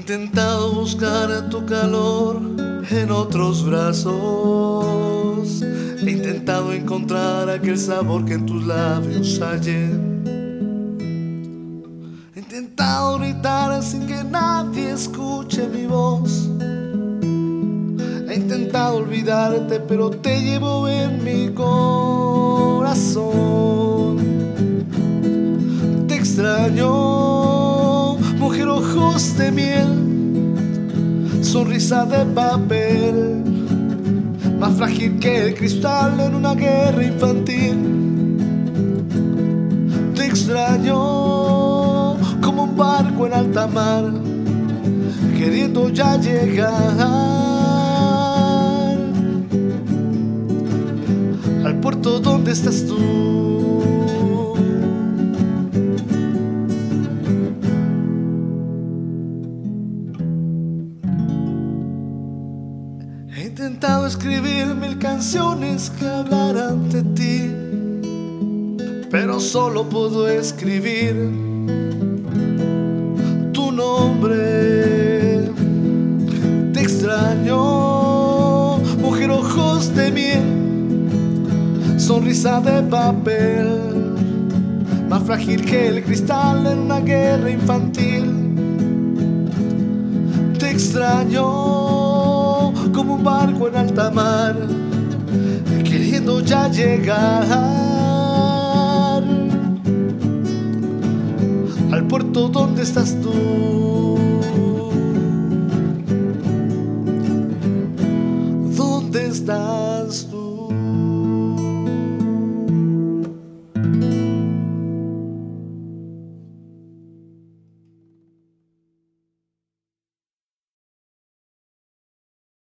intentado buscar tu calor en otros brazos. He intentado encontrar aquel sabor que en tus labios hallé. He intentado gritar sin que nadie escuche mi voz. He intentado olvidarte, pero te llevo en mi corazón. Te extraño, mujer, ojos de miel, sonrisa de papel, más frágil que el cristal en una guerra infantil. Te extraño como un barco en alta mar, queriendo ya llegar al puerto donde estás tú. He intentado escribir 1000 canciones que hablaran de ti, pero solo puedo escribir tu nombre. Te extraño, mujer, ojos de miel, sonrisa de papel, más frágil que el cristal en una guerra infantil. Te extraño como un barco en alta mar, queriendo ya llegar al puerto donde estás tú.